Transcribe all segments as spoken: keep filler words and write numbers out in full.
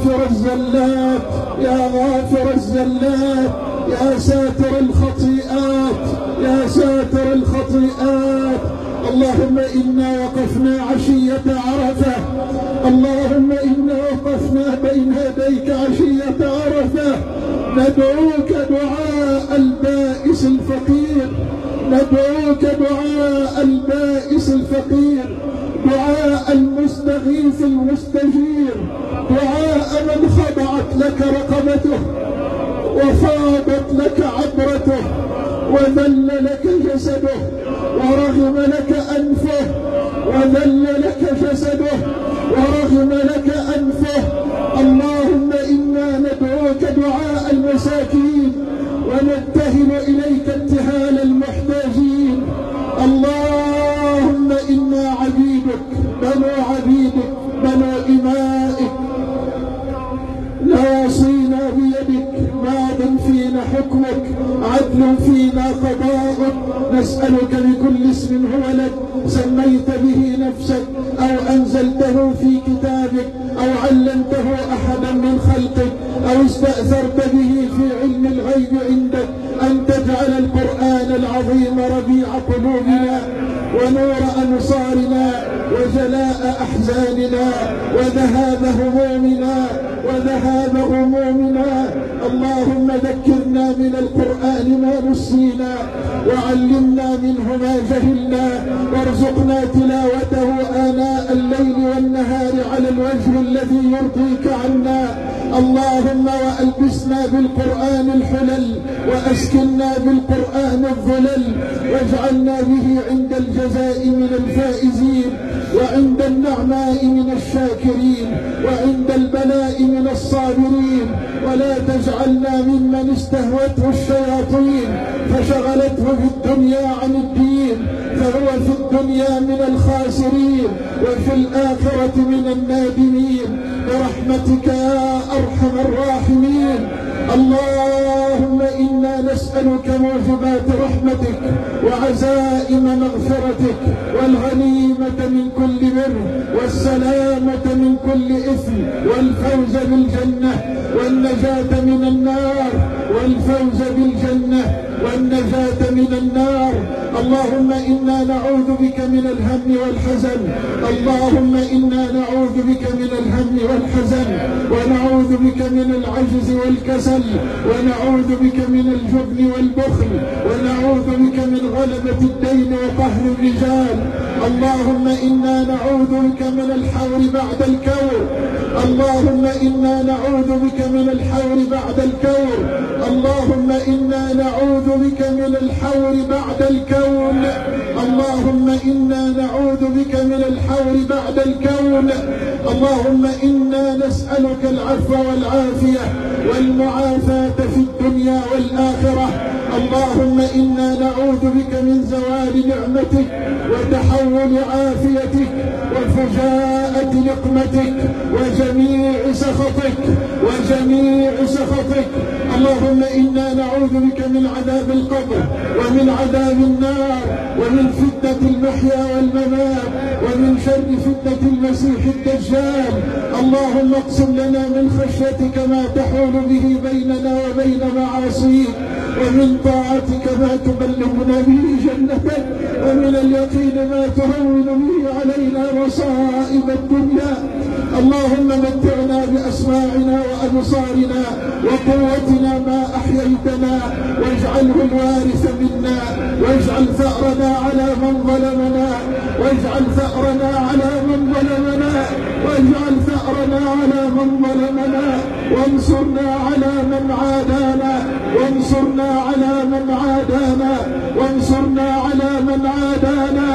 غافر الزلات يا غافر الزلات يا ساتر الخطيئات يا ساتر الخطيئات. اللهم إنا وقفنا عشية عرفة، اللهم إنا وقفنا بين يديك عشية عرفة ندعوك دعاء البائس الفقير، ندعوك دعاء البائس الفقير، دعاء المستغيث المستجير، دعاء من خضعت لك رقبته وفاضت لك عبرته وذل لك جسده ورغم لك أنفه، وذل لك جسده ورغم لك أنفه. اللهم إنا ندعوك دعاء المساكين ونبتهل إليك ابتهال المحتاجين. اللهم إنا عبيدك بنو عبيدك بنو إمائك ناصينا بيدك، ماض فينا حكمك، عدل فينا قضاءك. نسألك بكل اسم هو لك سميت به نفسك أو أنزلته في كتابك أو علمته أحدا من خلقك أو استأثرت به في علم الغيب عندك أن تجعل القرآن العظيم ربيع قلوبنا ونور أنصارنا وجلاء أحزاننا وذهاب همومنا وذهاب غمومنا. اللهم ذكرنا من القرآن ما نسينا وعلمنا منه ما جهلنا وارزقنا تلاوته آناء الليل والنهار على الوجه الذي يرضيك عنا. اللهم وألبسنا بالقرآن الحلل وأسكننا بالقرآن الظلل واجعلنا به عند الجزاء من الفائزين وعند النعماء من الشاكرين وعند البلاء من الصابرين، ولا تجعلنا ممن استهوته الشياطين فشغلته في الدنيا عن الدين فهو في الدنيا من الخاسرين وفي الآخرة من النادمين برحمتك يا أرحم الراحمين. اللهم إنا نسألك موجبات رحمتك وعزائم مغفرتك والغنيمة من كل بر والسلامة من كل إثم والفوز بالجنة والنجاة من النار والفوز بالجنة والنجاة من النار. اللهم إنا نعوذ بك من الهم والحزن، اللهم إنا نعوذ بك من الهم والحزن ونعوذ بك من العجز والكسل ونعوذ بك من الجبن والبخل ونعوذ بك من غلبة الدين وقهر الرجال. اللهم إنا نعوذ بك من الحور بعد الكور، اللهم إنا نعوذ بك من الحور بعد الكور، اللهم إنا نعوذ بك من الحور بعد الكون، اللهم إنا نعوذ بك من الحور بعد الكون. اللهم إنا نسألك العفو والعافية والمعافاة في الدنيا والآخرة. اللهم إنا نعوذ بك من زوال نعمتك وتحول عافيتك وفجاءة نقمتك وجميع سخطك وجميع سخطك. اللهم إنا نعوذ بك من عذاب القبر ومن عذاب النار ومن فتنة المحيا والممات ومن شر فتنة المسيح الدجال. اللهم اقسم لنا من خشيتك ما تحول به بيننا وبين معاصيك ومن طاعتك ما تبلغنا به جنتك ومن اليقين ما تهون به علينا مصائب الدنيا. اللهم متعنا بأسماعنا وأبصارنا وقوتنا ما أحييتنا واجعله الوارث منا واجعل ثأرنا على من ظلمنا واجعل ثأرنا على من ظلمنا واجعل ثأرنا على من ظلمنا وانصرنا على من عادانا وانصرنا على من عادانا وانصرنا على من عادانا.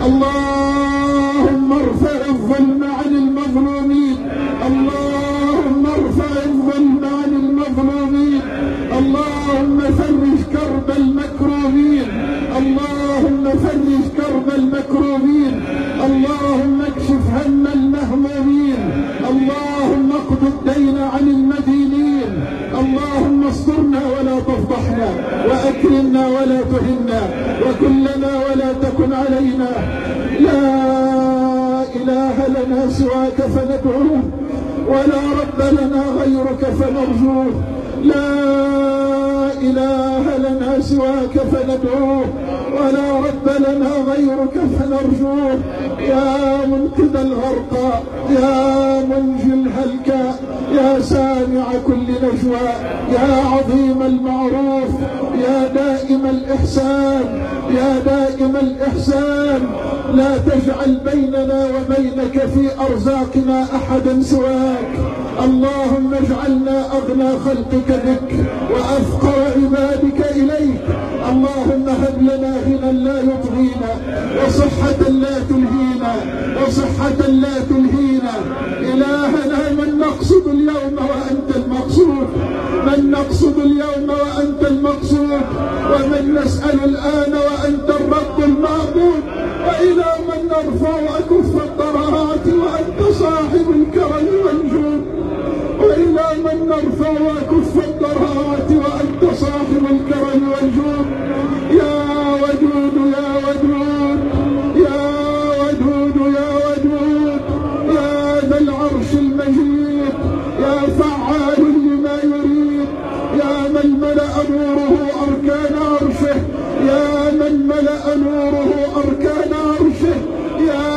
اللهم ارفع الظلم عن المظلومين، اللهم ارفع الظلم عن المظلومين، اللهم فرج كرب المكروبين، اللهم فرج كرب المكروبين، اللهم اكشف هم المهمومين، اللهم اقض الدين عن المدينين، اللهم استرنا ولا تفضحنا واكرمنا ولا تهنا وكلنا ولا تكن علينا. لا إله لنا سواك فندعوه ولا رب لنا غيرك فنرجوه، لا إله لنا سواك فندعوه، ولا رب لنا غيرك فنرجوه. يا منقذ الغرقى، يا منجي الهلكى، يا سامع كل نجوى، يا عظيم المعروف، يا دائم الإحسان، يا دائم الإحسان، لا تجعل بيننا وبينك في أرزاقنا أحدا سواك. اللهم اجعلنا أغنى خلقك بك وأفقر عبادك إليك. اللهم هب لنا غنى لا يطغينا، وصحة لا تلهينا، وصحة لا تلهينا. إلهنا من نقصد اليوم وأنت المقصود، من نقصد اليوم وأنت المقصود، ومن نسأل الآن وأنت الرب المعبود. وإلى من نرفع أكف الضراعات وأنت صاحب الكرم والجود، وإلى من نرفع أكف الضراعات وأنت صاحب الكرم والجود. يا ودود يا ودود يا ودود يا ودود، يا ذا العرش المجيد، يا فعال لما يريد، يا من ملأ نوره أركان عرشه، يا من ملأ نوره أركان عرشه، يا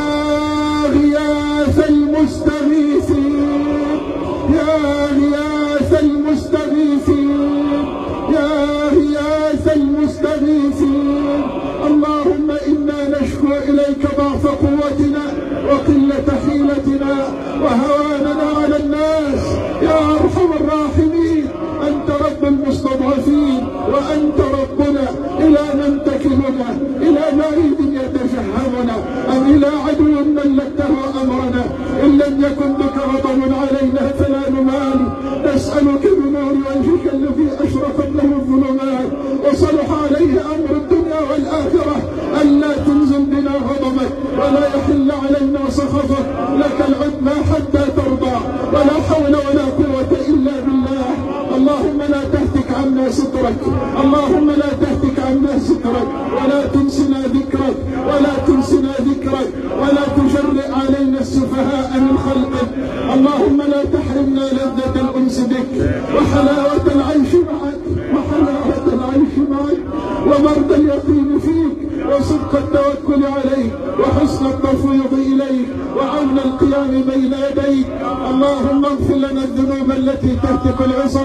غياث المستغيثين، يا غياث المستغيثين، يا غياث المستغيثين. اللهم إنا نشكو إليك ضعف قوتنا وقلة حيلتنا وهواننا على الناس. يا أرحم الراحمين، أنت رب المستضعفين وأنت ربنا. إلى من تكلنا؟ إلى مريض يتجهمنا أم إلى عدو ملكته أمرنا؟ إن لم يكن بك غضب علينا فلا نبالي. نسألك بنور وجهك الذي أشرقت له الظلمات وصلح عليه أمر الدنيا والآخرة ألا تنزل بنا غضبك ولا يحل علينا سخطك. لك العتبى حتى ترضى، ولا حول ولا قوة إلا بالله. اللهم لا تهتك عنا سترك، اللهم لا تهتك عنا سترك، ولا تنسنا ذكرك، ولا تنسنا ذكرك، ولا تجرئ علينا السفهاء من خلقك. اللهم لا تحرمنا لذة الأنس بك وحلاوة العيش معك، وحلاوة العيش معك، ومرض اليقين فيك، وصدق التوكل عليك، وحسن التفويض إليك، وعون القيام بين يديك. اللهم اغفر لنا الذنوب التي تهتك العصم،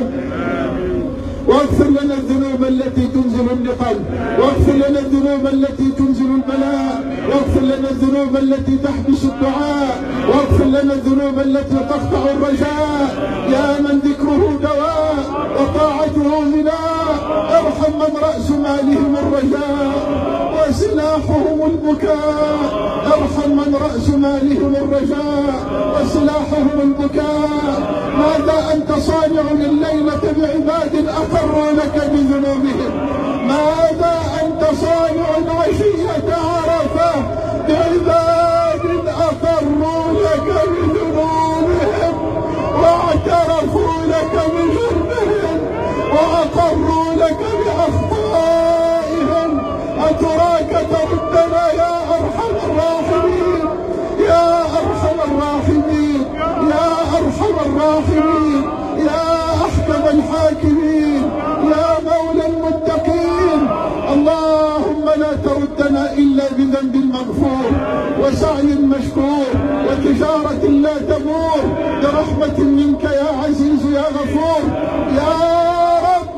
واغفر لنا الذنوب التي تنزل النقم، واغفر لنا الذنوب التي تنزل البلاء، واغفر لنا الذنوب التي تحبس الدعاء، واغفر لنا الذنوب التي تقطع الرجاء. يا من ذكره دواء وطاعته غناء، ارحم من رأس مالهم الرجاء وسلاحهم البكاء، ارحم من رأس مالهم الرجاء وسلاحهم البكاء. ماذا أنت صانع الليلة بعباد أقروا لك بذنوبهم؟ ماذا أنت صانع عشية عرفة بعباد أقروا لك بذنوبهم واعترفوا لك بجرمهم وأقروا لك بأخطائهم؟ أتراك تردنا يا أرحم الراحمين، يا أرحم الراحمين، يا أرحم الراحمين، يا أحكم الحاكمين، يا مولى المتقين. اللهم لا تردنا إلا بذنب مغفور وسعي مشكور وتجارة لا تبور، برحمة منك يا عزيز يا غفور. يا رب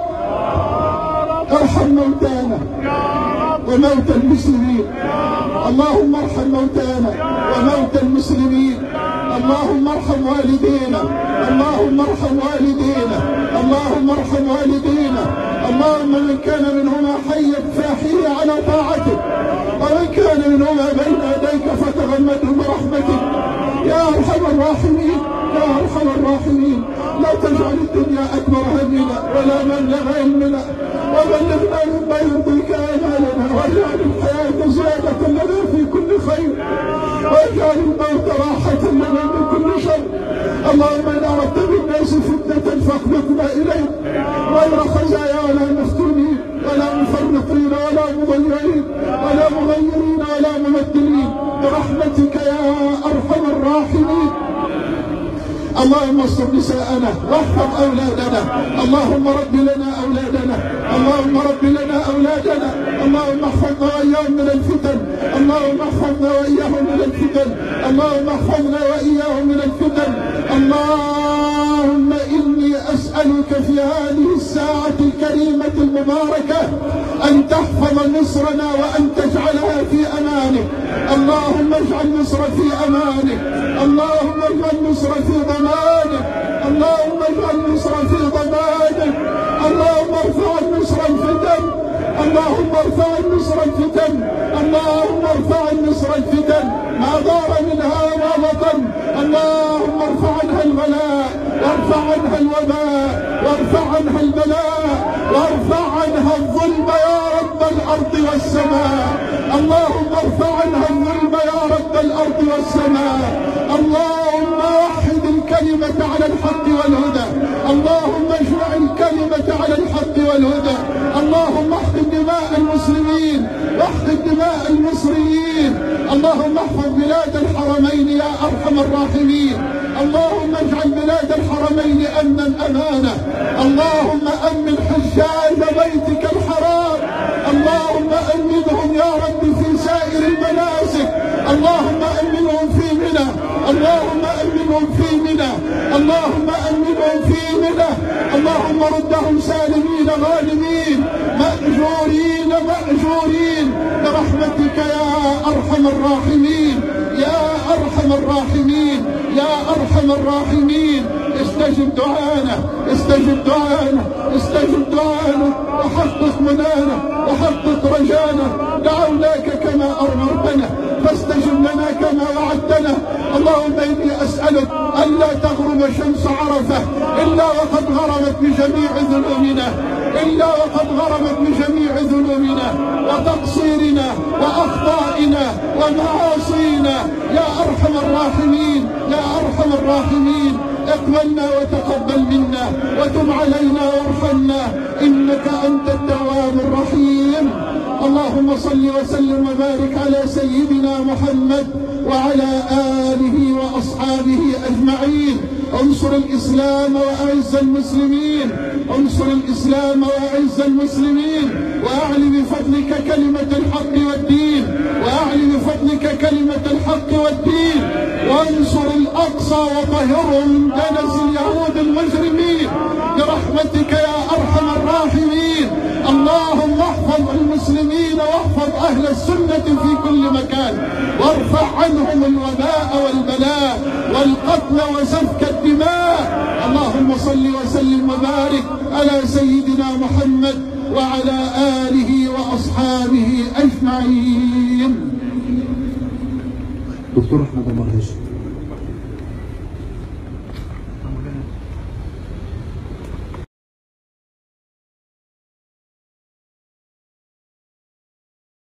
ارحم موتانا وموتى المسلمين، اللهم ارحم موتانا وموتى المسلمين، اللهم ارحم والدينا، اللهم ارحم والدينا، اللهم ارحم والدينا. اللهم من كان منهما حيا فاحيه على طاعتك، ومن كان منهما بين يديك فتغمده برحمتك يا ارحم الراحمين، يا ارحم الراحمين. لا تجعل الدنيا اكبر همنا ولا مبلغ علمنا، وبلغنا مما يرضيك امالنا، واجعل الحياه زياده لنا في كل خير، واجعل الموت راحه لنا من كل شر. اللهم ان اردت بالناس فتنه فاخلقنا اليك غير خزايا ولا مفتونين ولا مفرطين ولا مضيعين ولا مغيرين ولا مبدلين، برحمتك يا ارحم الراحمين. اللهم استر نساءنا واحفظ أولادنا. اللهم رب لنا أولادنا، اللهم رب لنا أولادنا، اللهم احفظنا وإياهم من الفتن، اللهم احفظنا وإياهم من الفتن، اللهم احفظنا وإياهم من الفتن. اللهم إني أسألك في هذه الساعة الكريمة المباركة أن تحفظ مصرنا وأن تجعلها في أمانك. اللهم اجعل مصر في أمانك، اللهم اجعل مصر في ضمانك، اللهم اجعل مصر في ضمانك. اللهم ارفع عن مصر الفتن، اللهم ارفع عن مصر الفتن، اللهم ارفع عن مصر الفتن ما ظهر منها وما بطن. اللهم ارفع عنها البلاء، وارفع عنها الوباء، وارفع عنها البلاء، وارفع عنها الظلم يا رب الأرض والسماء. اللهم ارفع عنها الظلم يا رب الأرض والسماء. اللهم وحد الكلمة على الحق والهدى، اللهم اجمع الكلمة على الحق والهدى. اللهم احقن دماء المسلمين واحقن دماء المصريين. اللهم احفظ بلاد الحرمين يا أرحم الراحمين. اللهم اجعل بلاد الحرمين أمنا أمانا. اللهم أمن حجاج بيتك الحرام، اللهم أمنهم يا رب في سائر المناسك. اللهم أمنهم في منى، اللهم أمنهم في منى، اللهم أمنهم في منى. اللهم ردهم سالمين غانمين مأجورين مأجورين برحمتك يا أرحم الراحمين، يا أرحم الراحمين، يا أرحم الراحمين. استجب دعانا، استجب دعانا، استجب دعانا، وحقق منانا، وحقق رجانا. دعوناك كما أمرتنا فاستجب لنا كما وعدتنا. اللهم إني أسألك ألا تغرب شمس عرفة إلا وقد غربت بجميع ذنوبنا، إلا وقد غربت بجميع ذنوبنا وتقصيرنا وأخطائنا ومعاصينا يا أرحم الراحمين، يا أرحم الراحمين. اقبلنا وتقبل منا وتب علينا وارحمنا إنك أنت التواب الرحيم. اللهم صل وسلم وبارك على سيدنا محمد وعلى آله وأصحابه أجمعين. انصر الإسلام وأعز المسلمين، انصر الإسلام وأعز المسلمين، وأعل بفضلك كلمة الحق والدين، وأعل بفضلك كلمة الحق والدين. وانصر الأقصى وطهره من دنس اليهود المجرمين برحمتك يا أرحم الراحمين. اللهم احفظ المسلمين واحفظ أهل السنة في كل مكان، وارفع عنهم الوباء والبلاء والقتل وسفك الدماء. اللهم صل وسلم وبارك على سيدنا محمد وعلى آله وأصحابه أجمعين. دكتور أحمد المرهش.